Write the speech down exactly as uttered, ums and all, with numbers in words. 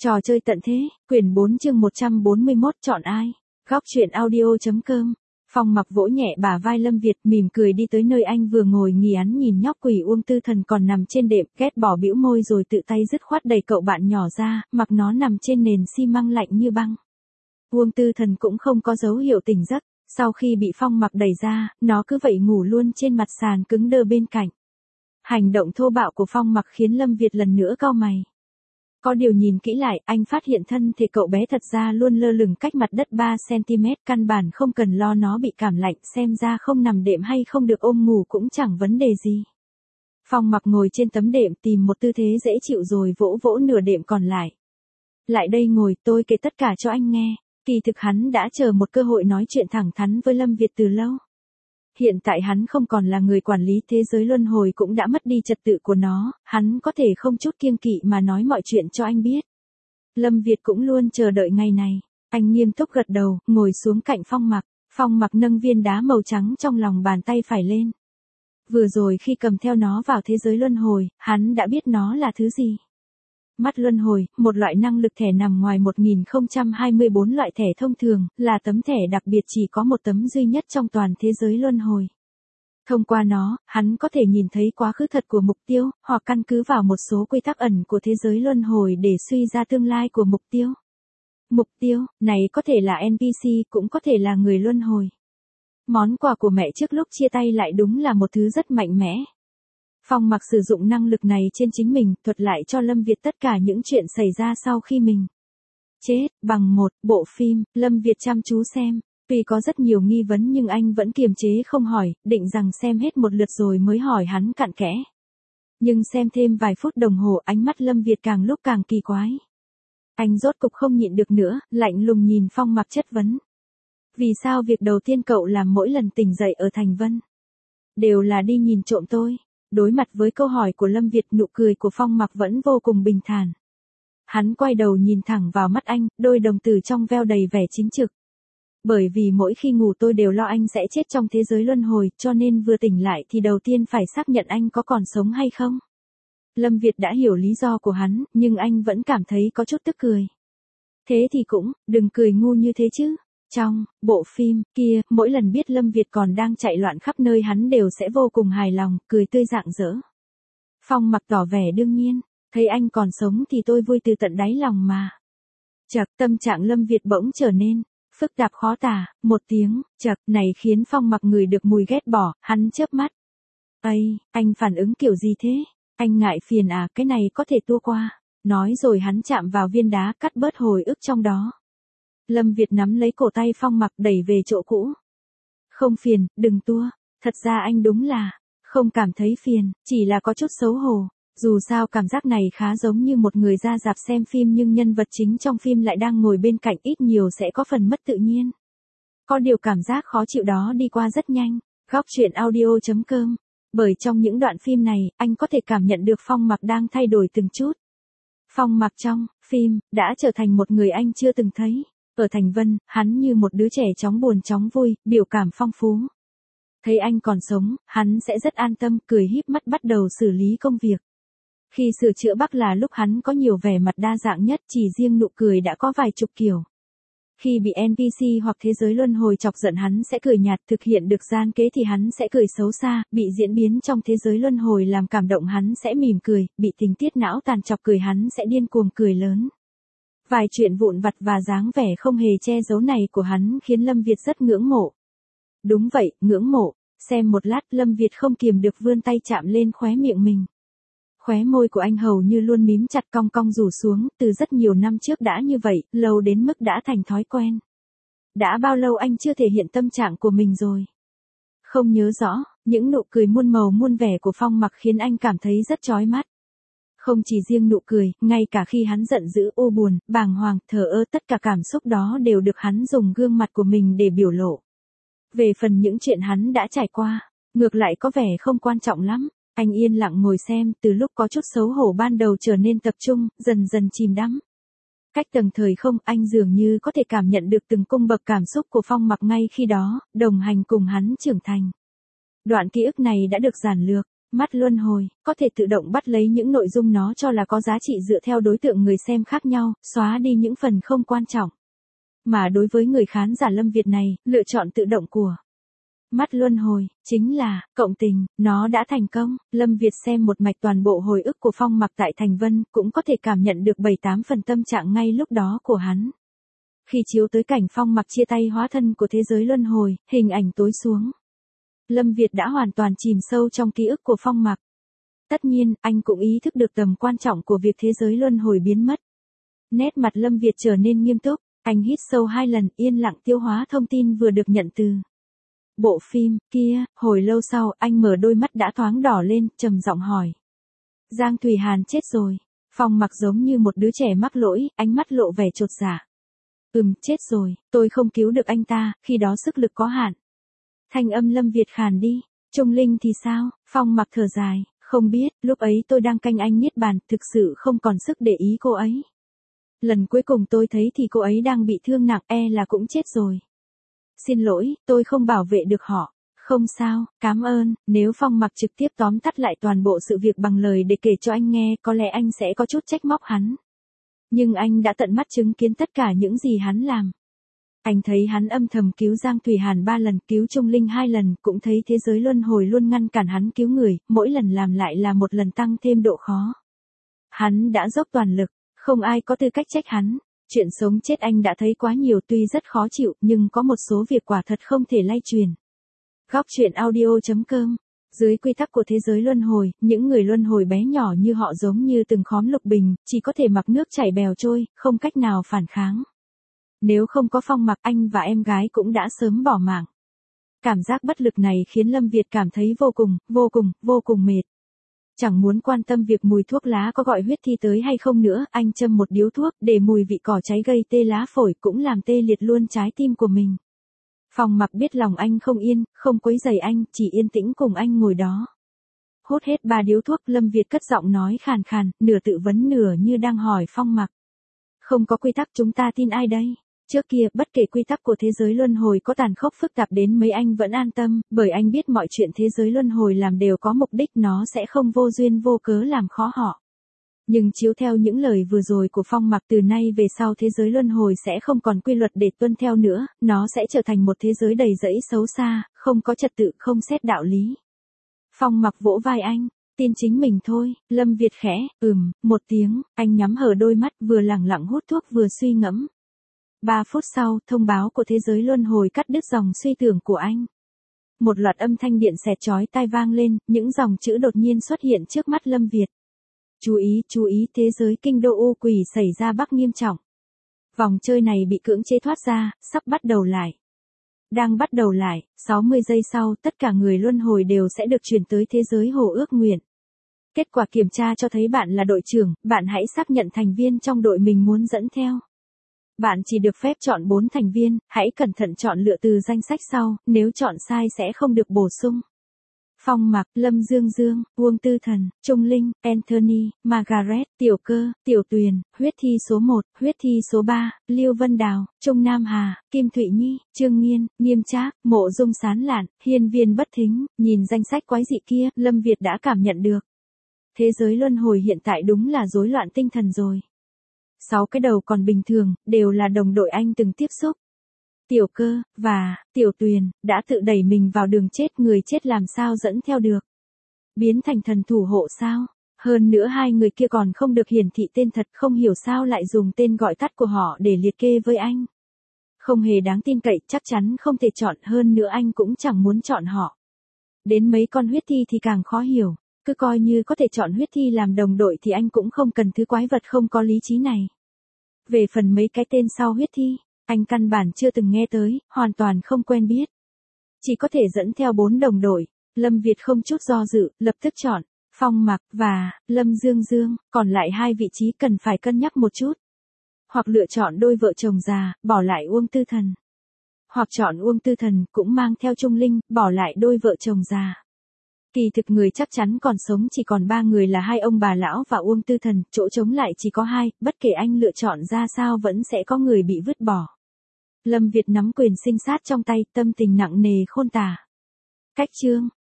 Trò chơi tận thế, quyển bốn chương một trăm bốn mươi mốt chọn ai? Góc truyện audio.com. Phong Mặc vỗ nhẹ bả vai Lâm Việt mỉm cười đi tới nơi anh vừa ngồi nghỉ án nhìn nhóc quỷ Uông Tư Thần còn nằm trên đệm, ghét bỏ bĩu môi rồi tự tay dứt khoát đẩy cậu bạn nhỏ ra, mặc nó nằm trên nền xi măng lạnh như băng. Uông Tư Thần cũng không có dấu hiệu tỉnh giấc, sau khi bị Phong Mặc đẩy ra, nó cứ vậy ngủ luôn trên mặt sàn cứng đơ bên cạnh. Hành động thô bạo của Phong Mặc khiến Lâm Việt lần nữa cau mày. Có điều nhìn kỹ lại, anh phát hiện thân thể cậu bé thật ra luôn lơ lửng cách mặt đất ba xăng-ti-mét, căn bản không cần lo nó bị cảm lạnh, xem ra không nằm đệm hay không được ôm ngủ cũng chẳng vấn đề gì. Phong Mặc ngồi trên tấm đệm tìm một tư thế dễ chịu rồi vỗ vỗ nửa đệm còn lại. Lại đây ngồi, tôi kể tất cả cho anh nghe. Kỳ thực hắn đã chờ một cơ hội nói chuyện thẳng thắn với Lâm Việt từ lâu. Hiện tại hắn không còn là người quản lý thế giới luân hồi cũng đã mất đi trật tự của nó, hắn có thể không chút kiêng kỵ mà nói mọi chuyện cho anh biết. Lâm Việt cũng luôn chờ đợi ngày này, anh nghiêm túc gật đầu, ngồi xuống cạnh Phong Mặc, Phong Mặc nâng viên đá màu trắng trong lòng bàn tay phải lên. Vừa rồi khi cầm theo nó vào thế giới luân hồi, hắn đã biết nó là thứ gì. Mắt luân hồi, một loại năng lực thẻ nằm ngoài một nghìn không trăm hai mươi bốn loại thẻ thông thường, là tấm thẻ đặc biệt chỉ có một tấm duy nhất trong toàn thế giới luân hồi. Thông qua nó, hắn có thể nhìn thấy quá khứ thật của mục tiêu, hoặc căn cứ vào một số quy tắc ẩn của thế giới luân hồi để suy ra tương lai của mục tiêu. Mục tiêu, này có thể là en pê xê, cũng có thể là người luân hồi. Món quà của mẹ trước lúc chia tay lại đúng là một thứ rất mạnh mẽ. Phong Mặc sử dụng năng lực này trên chính mình, thuật lại cho Lâm Việt tất cả những chuyện xảy ra sau khi mình chết, bằng một bộ phim. Lâm Việt chăm chú xem, tuy có rất nhiều nghi vấn nhưng anh vẫn kiềm chế không hỏi, định rằng xem hết một lượt rồi mới hỏi hắn cặn kẽ. Nhưng xem thêm vài phút đồng hồ, ánh mắt Lâm Việt càng lúc càng kỳ quái. Anh rốt cục không nhịn được nữa, lạnh lùng nhìn Phong Mặc chất vấn. Vì sao việc đầu tiên cậu làm mỗi lần tỉnh dậy ở Thành Vân đều là đi nhìn trộm tôi? Đối mặt với câu hỏi của Lâm Việt, nụ cười của Phong Mặc vẫn vô cùng bình thản. Hắn quay đầu nhìn thẳng vào mắt anh, đôi đồng tử trong veo đầy vẻ chính trực. Bởi vì mỗi khi ngủ tôi đều lo anh sẽ chết trong thế giới luân hồi, cho nên vừa tỉnh lại thì đầu tiên phải xác nhận anh có còn sống hay không. Lâm Việt đã hiểu lý do của hắn, nhưng anh vẫn cảm thấy có chút tức cười. Thế thì cũng, đừng cười ngu như thế chứ. Trong bộ phim kia, mỗi lần biết Lâm Việt còn đang chạy loạn khắp nơi hắn đều sẽ vô cùng hài lòng, cười tươi rạng rỡ. Phong Mặc tỏ vẻ đương nhiên, thấy anh còn sống thì tôi vui từ tận đáy lòng mà. Chậc, tâm trạng Lâm Việt bỗng trở nên phức tạp khó tả, một tiếng chậc này khiến Phong Mặc ngửi được mùi ghét bỏ, hắn chớp mắt. Ây, anh phản ứng kiểu gì thế? Anh ngại phiền à, cái này có thể tua qua. Nói rồi hắn chạm vào viên đá cắt bớt hồi ức trong đó. Lâm Việt nắm lấy cổ tay Phong Mặc đẩy về chỗ cũ. Không phiền, đừng tua. Thật ra anh đúng là không cảm thấy phiền, chỉ là có chút xấu hổ. Dù sao cảm giác này khá giống như một người ra rạp xem phim nhưng nhân vật chính trong phim lại đang ngồi bên cạnh, ít nhiều sẽ có phần mất tự nhiên. Có điều cảm giác khó chịu đó đi qua rất nhanh. Góc truyện audio.com. Bởi trong những đoạn phim này, anh có thể cảm nhận được Phong Mặc đang thay đổi từng chút. Phong Mặc trong phim đã trở thành một người anh chưa từng thấy. Ở Thành Vân, hắn như một đứa trẻ chóng buồn chóng vui, biểu cảm phong phú. Thấy anh còn sống, hắn sẽ rất an tâm, cười híp mắt bắt đầu xử lý công việc. Khi sửa chữa Bắc là lúc hắn có nhiều vẻ mặt đa dạng nhất, chỉ riêng nụ cười đã có vài chục kiểu. Khi bị en pê xê hoặc thế giới luân hồi chọc giận hắn sẽ cười nhạt, thực hiện được gian kế thì hắn sẽ cười xấu xa, bị diễn biến trong thế giới luân hồi làm cảm động hắn sẽ mỉm cười, bị tình tiết não tàn chọc cười hắn sẽ điên cuồng cười lớn. Vài chuyện vụn vặt và dáng vẻ không hề che giấu này của hắn khiến Lâm Việt rất ngưỡng mộ. Đúng vậy, ngưỡng mộ. Xem một lát Lâm Việt không kiềm được vươn tay chạm lên khóe miệng mình. Khóe môi của anh hầu như luôn mím chặt cong cong rủ xuống, từ rất nhiều năm trước đã như vậy, lâu đến mức đã thành thói quen. Đã bao lâu anh chưa thể hiện tâm trạng của mình rồi? Không nhớ rõ, những nụ cười muôn màu muôn vẻ của Phong Mặc khiến anh cảm thấy rất chói mắt. Không chỉ riêng nụ cười, ngay cả khi hắn giận dữ, u buồn, bàng hoàng, thờ ơ, tất cả cảm xúc đó đều được hắn dùng gương mặt của mình để biểu lộ. Về phần những chuyện hắn đã trải qua, ngược lại có vẻ không quan trọng lắm. Anh yên lặng ngồi xem, từ lúc có chút xấu hổ ban đầu trở nên tập trung, dần dần chìm đắm. Cách tầng thời không, anh dường như có thể cảm nhận được từng cung bậc cảm xúc của Phong Mặc ngay khi đó, đồng hành cùng hắn trưởng thành. Đoạn ký ức này đã được giản lược. Mắt luân hồi, có thể tự động bắt lấy những nội dung nó cho là có giá trị dựa theo đối tượng người xem khác nhau, xóa đi những phần không quan trọng. Mà đối với người khán giả Lâm Việt này, lựa chọn tự động của mắt luân hồi, chính là, cộng tình, nó đã thành công. Lâm Việt xem một mạch toàn bộ hồi ức của Phong Mặc tại Thành Vân, cũng có thể cảm nhận được bảy tám phần tâm trạng ngay lúc đó của hắn. Khi chiếu tới cảnh Phong Mặc chia tay hóa thân của thế giới luân hồi, hình ảnh tối xuống. Lâm Việt đã hoàn toàn chìm sâu trong ký ức của Phong Mặc. Tất nhiên, anh cũng ý thức được tầm quan trọng của việc thế giới luân hồi biến mất. Nét mặt Lâm Việt trở nên nghiêm túc, anh hít sâu hai lần, yên lặng tiêu hóa thông tin vừa được nhận từ bộ phim kia. Hồi lâu sau, anh mở đôi mắt đã thoáng đỏ lên, trầm giọng hỏi. Giang Thùy Hàn chết rồi. Phong Mặc giống như một đứa trẻ mắc lỗi, ánh mắt lộ vẻ chột dạ. Ừm, chết rồi, tôi không cứu được anh ta, khi đó sức lực có hạn. Thanh âm Lâm Việt khàn đi. Trung Linh thì sao? Phong Mặc thở dài, không biết, lúc ấy tôi đang canh anh niết bàn, thực sự không còn sức để ý cô ấy. Lần cuối cùng tôi thấy thì cô ấy đang bị thương nặng, e là cũng chết rồi. Xin lỗi, tôi không bảo vệ được họ. Không sao, cảm ơn. Nếu Phong Mặc trực tiếp tóm tắt lại toàn bộ sự việc bằng lời để kể cho anh nghe, có lẽ anh sẽ có chút trách móc hắn. Nhưng anh đã tận mắt chứng kiến tất cả những gì hắn làm. Anh thấy hắn âm thầm cứu Giang Thùy Hàn ba lần, cứu Trung Linh hai lần, cũng thấy thế giới luân hồi luôn ngăn cản hắn cứu người, mỗi lần làm lại là một lần tăng thêm độ khó. Hắn đã dốc toàn lực, không ai có tư cách trách hắn. Chuyện sống chết anh đã thấy quá nhiều, tuy rất khó chịu, nhưng có một số việc quả thật không thể lay truyền. Góc truyện audio chấm com. Dưới quy tắc của thế giới luân hồi, những người luân hồi bé nhỏ như họ giống như từng khóm lục bình, chỉ có thể mặc nước chảy bèo trôi, không cách nào phản kháng. Nếu không có Phong Mặc, anh và em gái cũng đã sớm bỏ mạng. Cảm giác bất lực này khiến Lâm Việt cảm thấy vô cùng, vô cùng, vô cùng mệt. Chẳng muốn quan tâm việc mùi thuốc lá có gọi huyết thi tới hay không nữa, anh châm một điếu thuốc, để mùi vị cỏ cháy gây tê lá phổi cũng làm tê liệt luôn trái tim của mình. Phong Mặc biết lòng anh không yên, không quấy rầy anh, chỉ yên tĩnh cùng anh ngồi đó. Hút hết ba điếu thuốc, Lâm Việt cất giọng nói khàn khàn, nửa tự vấn nửa như đang hỏi Phong Mặc. Không có quy tắc chúng ta tin ai đây? Trước kia, bất kể quy tắc của thế giới luân hồi có tàn khốc phức tạp đến mấy anh vẫn an tâm, bởi anh biết mọi chuyện thế giới luân hồi làm đều có mục đích, nó sẽ không vô duyên vô cớ làm khó họ. Nhưng chiếu theo những lời vừa rồi của Phong Mặc, từ nay về sau thế giới luân hồi sẽ không còn quy luật để tuân theo nữa, nó sẽ trở thành một thế giới đầy rẫy xấu xa, không có trật tự, không xét đạo lý. Phong Mặc vỗ vai anh, tin chính mình thôi. Lâm Việt khẽ, ừm, một tiếng, anh nhắm hờ đôi mắt, vừa lẳng lặng hút thuốc vừa suy ngẫm. Ba phút sau, thông báo của thế giới luân hồi cắt đứt dòng suy tưởng của anh. Một loạt âm thanh điện xẹt chói tai vang lên, những dòng chữ đột nhiên xuất hiện trước mắt Lâm Việt. Chú ý, chú ý, thế giới kinh đô u quỷ xảy ra bắc nghiêm trọng. Vòng chơi này bị cưỡng chế thoát ra, sắp bắt đầu lại. Đang bắt đầu lại, sáu mươi giây sau, tất cả người luân hồi đều sẽ được chuyển tới thế giới hồ ước nguyện. Kết quả kiểm tra cho thấy bạn là đội trưởng, bạn hãy xác nhận thành viên trong đội mình muốn dẫn theo. Bạn chỉ được phép chọn bốn thành viên, hãy cẩn thận chọn lựa từ danh sách sau, nếu chọn sai sẽ không được bổ sung. Phong Mặc, Lâm Dương Dương, Uông Tư Thần, Trung Linh, Anthony, Margaret, Tiểu Cơ, Tiểu Tuyền, huyết thi số một, huyết thi số ba, Liêu Vân Đào, Trung Nam Hà, Kim Thụy Nhi, Trương Nghiên, Nghiêm Trác, Mộ Dung Sán Lạn, Hiên Viên Bất Thính. Nhìn danh sách quái dị kia, Lâm Việt đã cảm nhận được. Thế giới luân hồi hiện tại đúng là rối loạn tinh thần rồi. Sáu cái đầu còn bình thường, đều là đồng đội anh từng tiếp xúc. Tiểu Cơ, và, Tiểu Tuyền, đã tự đẩy mình vào đường chết, người chết làm sao dẫn theo được. Biến thành thần thủ hộ sao? Hơn nữa hai người kia còn không được hiển thị tên thật, không hiểu sao lại dùng tên gọi tắt của họ để liệt kê với anh. Không hề đáng tin cậy, chắc chắn không thể chọn, hơn nữa anh cũng chẳng muốn chọn họ. Đến mấy con huyết thi thì càng khó hiểu, cứ coi như có thể chọn huyết thi làm đồng đội thì anh cũng không cần thứ quái vật không có lý trí này. Về phần mấy cái tên sau huyết thi, anh căn bản chưa từng nghe tới, hoàn toàn không quen biết. Chỉ có thể dẫn theo bốn đồng đội. Lâm Việt không chút do dự, lập tức chọn Phong Mặc và Lâm Dương Dương, còn lại hai vị trí cần phải cân nhắc một chút. Hoặc lựa chọn đôi vợ chồng già, bỏ lại Uông Tư Thần. Hoặc chọn Uông Tư Thần, cũng mang theo Trung Linh, bỏ lại đôi vợ chồng già. Kỳ thực người chắc chắn còn sống chỉ còn ba người là hai ông bà lão và Uông Tư Thần, chỗ trống lại chỉ có hai, bất kể anh lựa chọn ra sao vẫn sẽ có người bị vứt bỏ. Lâm Việt nắm quyền sinh sát trong tay, tâm tình nặng nề khôn tả. Cách chương